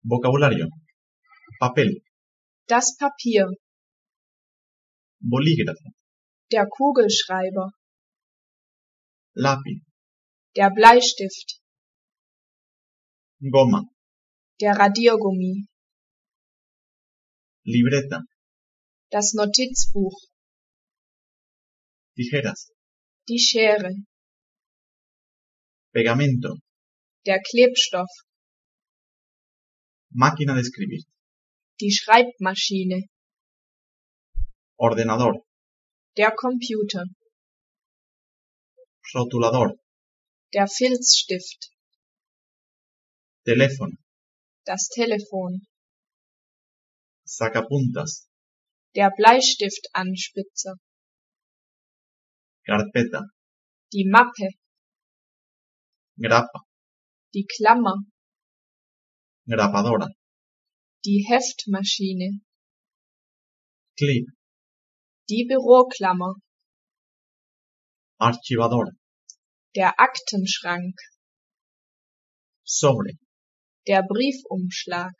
Vocabulario. Papel, das Papier, bolígrafo, der Kugelschreiber, lápiz, der Bleistift, goma, der Radiergummi, libreta, das Notizbuch, tijeras, die Schere, pegamento, der Klebstoff, máquina de escribir, die Schreibmaschine, ordenador, der Computer, rotulador, der Filzstift, teléfono, das Telefon, sacapuntas, der Bleistiftanspitzer, carpeta, die Mappe, grapa, die Klammer, grapadora, die Heftmaschine, clip, die Büroklammer, archivador, der Aktenschrank, sobre, der Briefumschlag,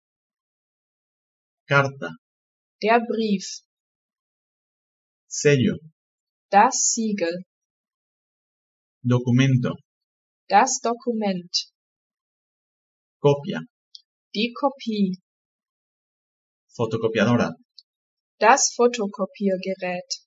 carta, der Brief, sello, das Siegel, documento, das Dokument, copia, die Kopie, fotocopiadora, das Fotokopiergerät,